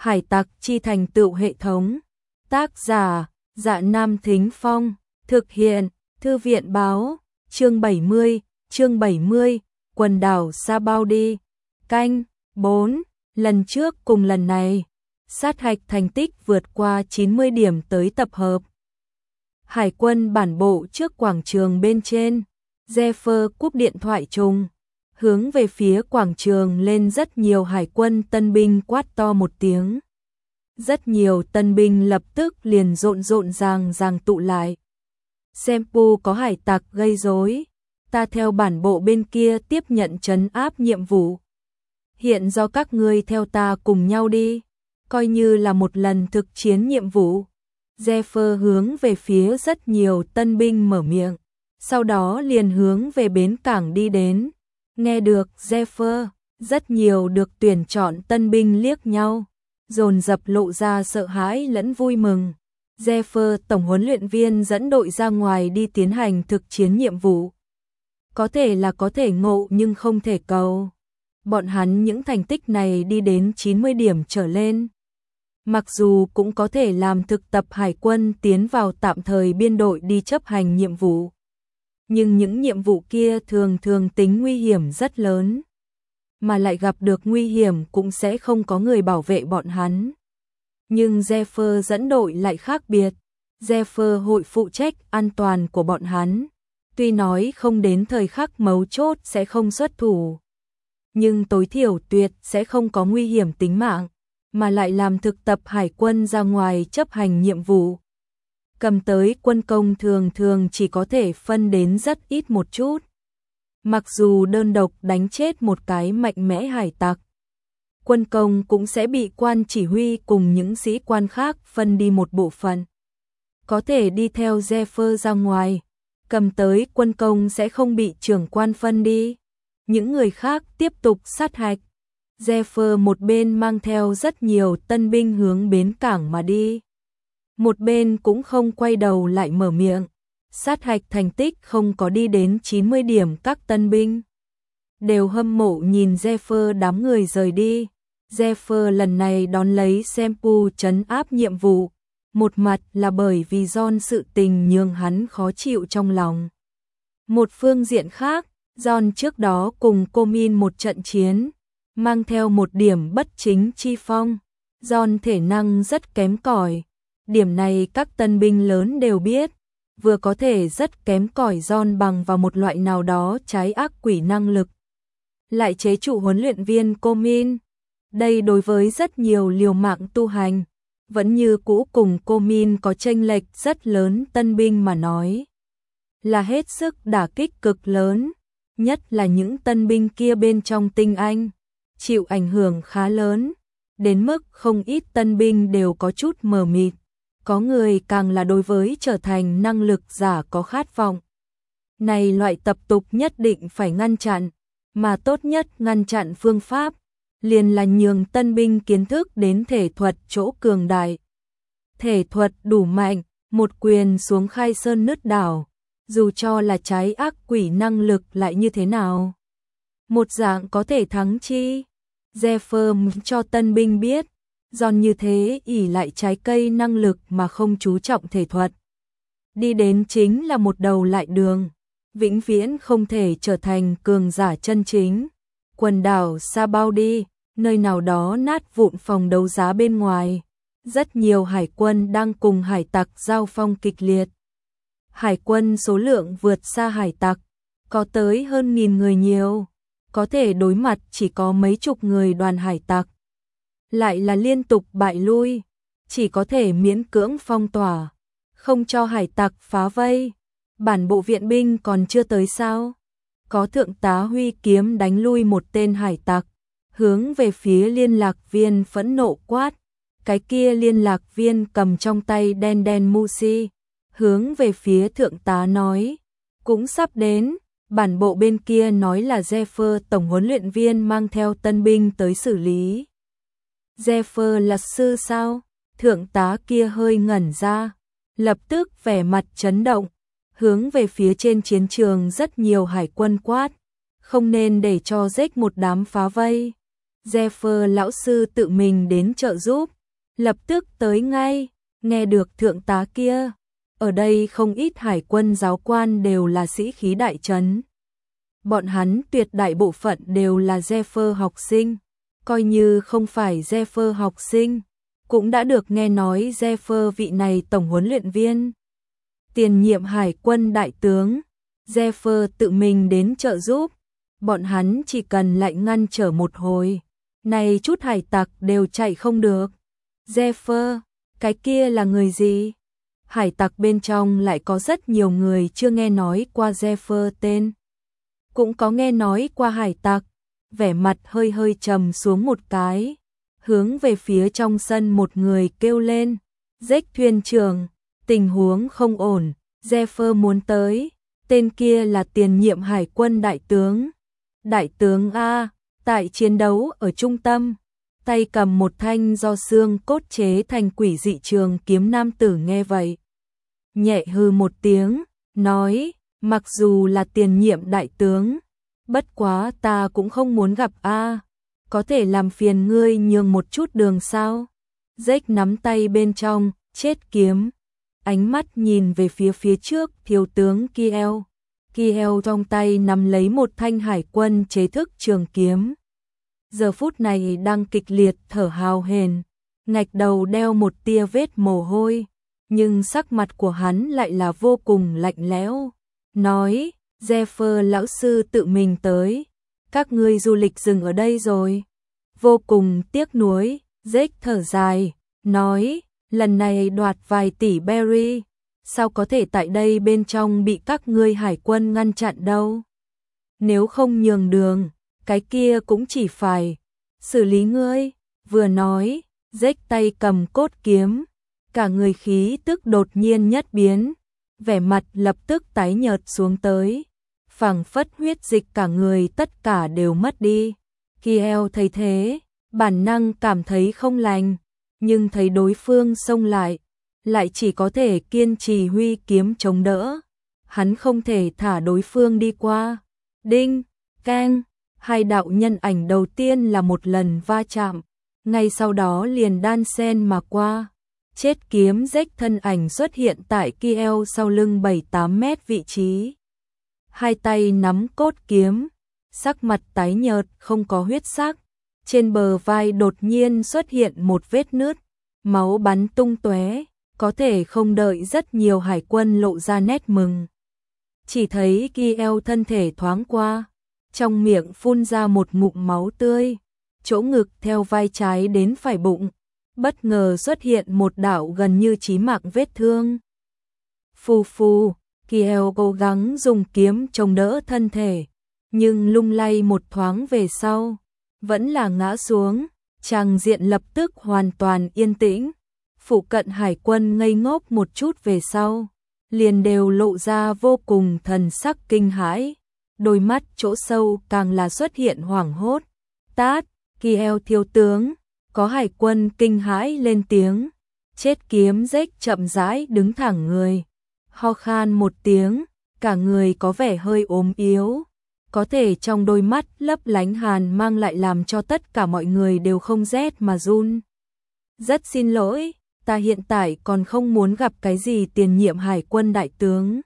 Hải tặc chi thành tựu hệ thống. Tác giả: Dạ Nam Thính Phong. Thực hiện: Thư viện báo. Chương 70, quần đảo Sa Bao Đi. Canh 4. Lần trước cùng lần này, sát hạch thành tích vượt qua 90 điểm tới tập hợp. Hải quân bản bộ trước quảng trường bên trên, Zephyr cúp điện thoại trùng, hướng về phía quảng trường lên rất nhiều hải quân tân binh quát to một tiếng. Rất nhiều tân binh lập tức liền rộn ràng tụ lại. Sempu có hải tặc gây rối, ta theo bản bộ bên kia tiếp nhận trấn áp nhiệm vụ. Hiện do các ngươi theo ta cùng nhau đi, coi như là một lần thực chiến nhiệm vụ. Zephyr hướng về phía rất nhiều tân binh mở miệng, sau đó liền hướng về bến cảng đi đến. Nghe được Zephyr, rất nhiều được tuyển chọn tân binh liếc nhau, dồn dập lộ ra sợ hãi lẫn vui mừng. Zephyr tổng huấn luyện viên dẫn đội ra ngoài đi tiến hành thực chiến nhiệm vụ. Có thể là có thể ngộ nhưng không thể cầu. Bọn hắn những thành tích này đi đến 90 điểm trở lên. Mặc dù cũng có thể làm thực tập hải quân tiến vào tạm thời biên đội đi chấp hành nhiệm vụ. Nhưng những nhiệm vụ kia thường tính nguy hiểm rất lớn. Mà lại gặp được nguy hiểm cũng sẽ không có người bảo vệ bọn hắn. Nhưng Zephyr dẫn đội lại khác biệt. Zephyr hội phụ trách an toàn của bọn hắn. Tuy nói không đến thời khắc mấu chốt sẽ không xuất thủ, nhưng tối thiểu tuyệt sẽ không có nguy hiểm tính mạng, mà lại làm thực tập hải quân ra ngoài chấp hành nhiệm vụ. Cầm tới quân công thường chỉ có thể phân đến rất ít một chút. Mặc dù đơn độc đánh chết một cái mạnh mẽ hải tặc, quân công cũng sẽ bị quan chỉ huy cùng những sĩ quan khác phân đi một bộ phận. Có thể đi theo Zephyr ra ngoài, cầm tới quân công sẽ không bị trưởng quan phân đi. Những người khác tiếp tục sát hạch. Zephyr một bên mang theo rất nhiều tân binh hướng bến cảng mà đi, một bên cũng không quay đầu lại mở miệng. Sát hạch thành tích không có đi đến 90 điểm, các tân binh đều hâm mộ nhìn Zephyr đám người rời đi. Zephyr lần này đón lấy Sempu trấn áp nhiệm vụ, một mặt là bởi vì John sự tình nhường hắn khó chịu trong lòng. Một phương diện khác, John trước đó cùng Comin một trận chiến, mang theo một điểm bất chính chi phong. John thể năng rất kém cỏi, điểm này các tân binh lớn đều biết. Vừa có thể rất kém cỏi John bằng vào một loại nào đó trái ác quỷ năng lực, lại chế trụ huấn luyện viên Comin. Đây đối với rất nhiều liều mạng tu hành, vẫn như cũ cùng Comin có chênh lệch rất lớn tân binh mà nói, là hết sức đả kích cực lớn. Nhất là những tân binh kia bên trong tinh anh, chịu ảnh hưởng khá lớn, đến mức không ít tân binh đều có chút mờ mịt. Có người càng là đối với trở thành năng lực giả có khát vọng. Này loại tập tục nhất định phải ngăn chặn, mà tốt nhất ngăn chặn phương pháp liền là nhường tân binh kiến thức đến thể thuật chỗ cường đại. Thể thuật đủ mạnh, một quyền xuống Khai Sơn nứt đảo, dù cho là trái ác quỷ năng lực lại như thế nào, một dạng có thể thắng chi. Zephyr cho tân binh biết, John như thế ỷ lại trái cây năng lực mà không chú trọng thể thuật, đi đến chính là một đầu lại đường, vĩnh viễn không thể trở thành cường giả chân chính. Quần đảo Sa Bao Đi, nơi nào đó nát vụn phòng đấu giá bên ngoài, rất nhiều hải quân đang cùng hải tặc giao phong kịch liệt. Hải quân số lượng vượt xa hải tặc, có tới hơn 1000 người nhiều, có thể đối mặt chỉ có mấy chục người đoàn hải tặc. Lại là liên tục bại lui, chỉ có thể miễn cưỡng phong tỏa, không cho hải tặc phá vây. Bản bộ viện binh còn chưa tới sao? Có thượng tá huy kiếm đánh lui một tên hải tặc, hướng về phía liên lạc viên phẫn nộ quát. Cái kia liên lạc viên cầm trong tay đen Musi, hướng về phía thượng tá nói, cũng sắp đến. Bản bộ bên kia nói là Zephyr tổng huấn luyện viên mang theo tân binh tới xử lý. Zephyr là sư sao? Thượng tá kia hơi ngẩn ra, lập tức vẻ mặt chấn động, hướng về phía trên chiến trường rất nhiều hải quân quát, không nên để cho rách một đám phá vây. Zephyr lão sư tự mình đến trợ giúp, lập tức tới ngay, nghe được thượng tá kia. Ở đây không ít hải quân giáo quan đều là sĩ khí đại trấn. Bọn hắn tuyệt đại bộ phận đều là Zephyr học sinh, coi như không phải Zephyr học sinh, cũng đã được nghe nói Zephyr vị này tổng huấn luyện viên. Tiền nhiệm hải quân đại tướng, Zephyr tự mình đến trợ giúp, bọn hắn chỉ cần lại ngăn trở một hồi, này chút hải tặc đều chạy không được. Zephyr, cái kia là người gì? Hải tặc bên trong lại có rất nhiều người chưa nghe nói qua Zephyr tên. Cũng có nghe nói qua hải tặc, vẻ mặt hơi hơi trầm xuống một cái, hướng về phía trong sân một người kêu lên, Jack thuyền trưởng, tình huống không ổn, Zephyr muốn tới, tên kia là tiền nhiệm hải quân đại tướng. Đại tướng A, tại chiến đấu ở trung tâm, tay cầm một thanh do xương cốt chế thành quỷ dị trường kiếm nam tử nghe vậy. Nhẹ hừ một tiếng, nói, mặc dù là tiền nhiệm đại tướng, bất quá ta cũng không muốn gặp A, có thể làm phiền ngươi nhường một chút đường sao? Jack nắm tay bên trong, chết kiếm, ánh mắt nhìn về phía trước thiếu tướng Kiel. Kiel trong tay nắm lấy một thanh hải quân chế thức trường kiếm. Giờ phút này đang kịch liệt thở hào hển, ngạch đầu đeo một tia vết mồ hôi, nhưng sắc mặt của hắn lại là vô cùng lạnh lẽo. Nói, Zephyr lão sư tự mình tới, các ngươi du lịch dừng ở đây rồi. Vô cùng tiếc nuối, Jack thở dài, nói, lần này đoạt vài tỷ berry, sao có thể tại đây bên trong bị các ngươi hải quân ngăn chặn đâu. Nếu không nhường đường, cái kia cũng chỉ phải xử lý ngươi. Vừa nói, Jack tay cầm cốt kiếm, cả người khí tức đột nhiên nhất biến, vẻ mặt lập tức tái nhợt xuống tới, phảng phất huyết dịch cả người tất cả đều mất đi. Kiel thấy thế, bản năng cảm thấy không lành, nhưng thấy đối phương xông lại chỉ có thể kiên trì huy kiếm chống đỡ. Hắn không thể thả đối phương đi qua. Đinh, keng, hai đạo nhân ảnh đầu tiên là một lần va chạm, ngay sau đó liền đan xen mà qua. Chết kiếm rách thân ảnh xuất hiện tại Kiel sau lưng 7-8 mét vị trí. Hai tay nắm cốt kiếm, sắc mặt tái nhợt không có huyết sắc. Trên bờ vai đột nhiên xuất hiện một vết nứt, máu bắn tung tóe, có thể không đợi rất nhiều hải quân lộ ra nét mừng. Chỉ thấy Kiel thân thể thoáng qua, trong miệng phun ra một ngụm máu tươi, chỗ ngực theo vai trái đến phải bụng, bất ngờ xuất hiện một đạo gần như chí mạng vết thương. Phù phù, Kiel cố gắng dùng kiếm chống đỡ thân thể, nhưng lung lay một thoáng về sau, vẫn là ngã xuống, tràng diện lập tức hoàn toàn yên tĩnh. Phụ cận hải quân ngây ngốc một chút về sau, liền đều lộ ra vô cùng thần sắc kinh hãi, đôi mắt chỗ sâu càng là xuất hiện hoảng hốt. Tát, Kiel thiếu tướng, có hải quân kinh hãi lên tiếng, chết kiếm rách chậm rãi đứng thẳng người, ho khan một tiếng, cả người có vẻ hơi ốm yếu, có thể trong đôi mắt lấp lánh hàn mang lại làm cho tất cả mọi người đều không rét mà run. Rất xin lỗi, ta hiện tại còn không muốn gặp cái gì tiền nhiệm hải quân đại tướng.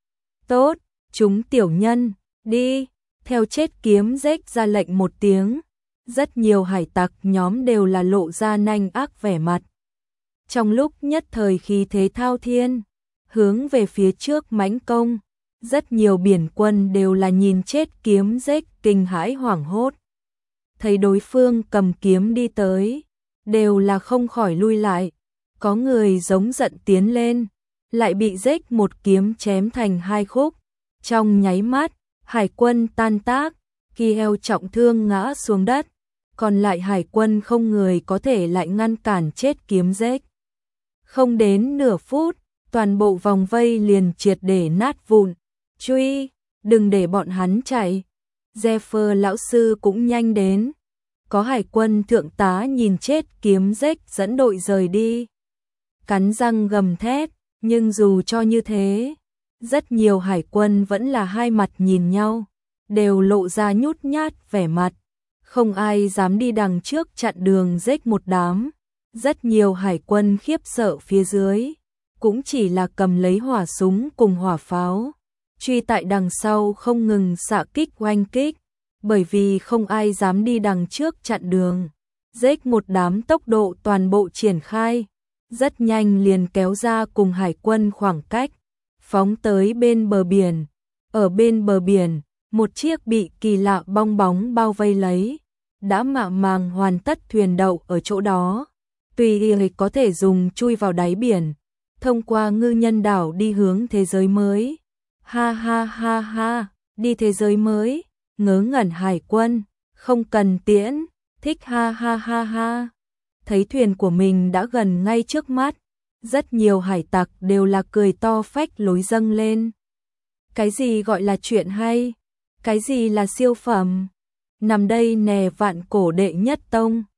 Tốt, chúng tiểu nhân, đi, theo chết kiếm rách ra lệnh một tiếng, rất nhiều hải tặc nhóm đều là lộ ra nanh ác vẻ mặt. Trong lúc nhất thời khí thế thao thiên, hướng về phía trước mãnh công, rất nhiều biển quân đều là nhìn chết kiếm rách kinh hãi hoảng hốt. Thấy đối phương cầm kiếm đi tới, đều là không khỏi lui lại. Có người giống giận tiến lên, lại bị rách một kiếm chém thành hai khúc. Trong nháy mắt, hải quân tan tác, Kiel trọng thương ngã xuống đất, còn lại hải quân không người có thể lại ngăn cản chết kiếm rách. Không đến nửa phút, toàn bộ vòng vây liền triệt để nát vụn. Truy, đừng để bọn hắn chạy. Zephyr lão sư cũng nhanh đến. Có hải quân thượng tá nhìn chết kiếm rách dẫn đội rời đi, cắn răng gầm thét, nhưng dù cho như thế, rất nhiều hải quân vẫn là hai mặt nhìn nhau, đều lộ ra nhút nhát vẻ mặt, không ai dám đi đằng trước chặn đường rách một đám. Rất nhiều hải quân khiếp sợ phía dưới, cũng chỉ là cầm lấy hỏa súng cùng hỏa pháo, truy tại đằng sau không ngừng xạ kích oanh kích, bởi vì không ai dám đi đằng trước chặn đường. Rết một đám tốc độ toàn bộ triển khai, rất nhanh liền kéo ra cùng hải quân khoảng cách, phóng tới bên bờ biển. Ở bên bờ biển, một chiếc bị kỳ lạ bong bóng bao vây lấy, đã màng hoàn tất thuyền đậu ở chỗ đó. Tùy ý có thể dùng chui vào đáy biển, thông qua ngư nhân đảo đi hướng thế giới mới. Ha ha ha ha, đi thế giới mới, ngớ ngẩn hải quân, không cần tiễn, thích ha ha ha ha. Thấy thuyền của mình đã gần ngay trước mắt, rất nhiều hải tặc đều là cười to phách lối dâng lên. Cái gì gọi là chuyện hay? Cái gì là siêu phẩm? Nằm đây nè vạn cổ đệ nhất tông,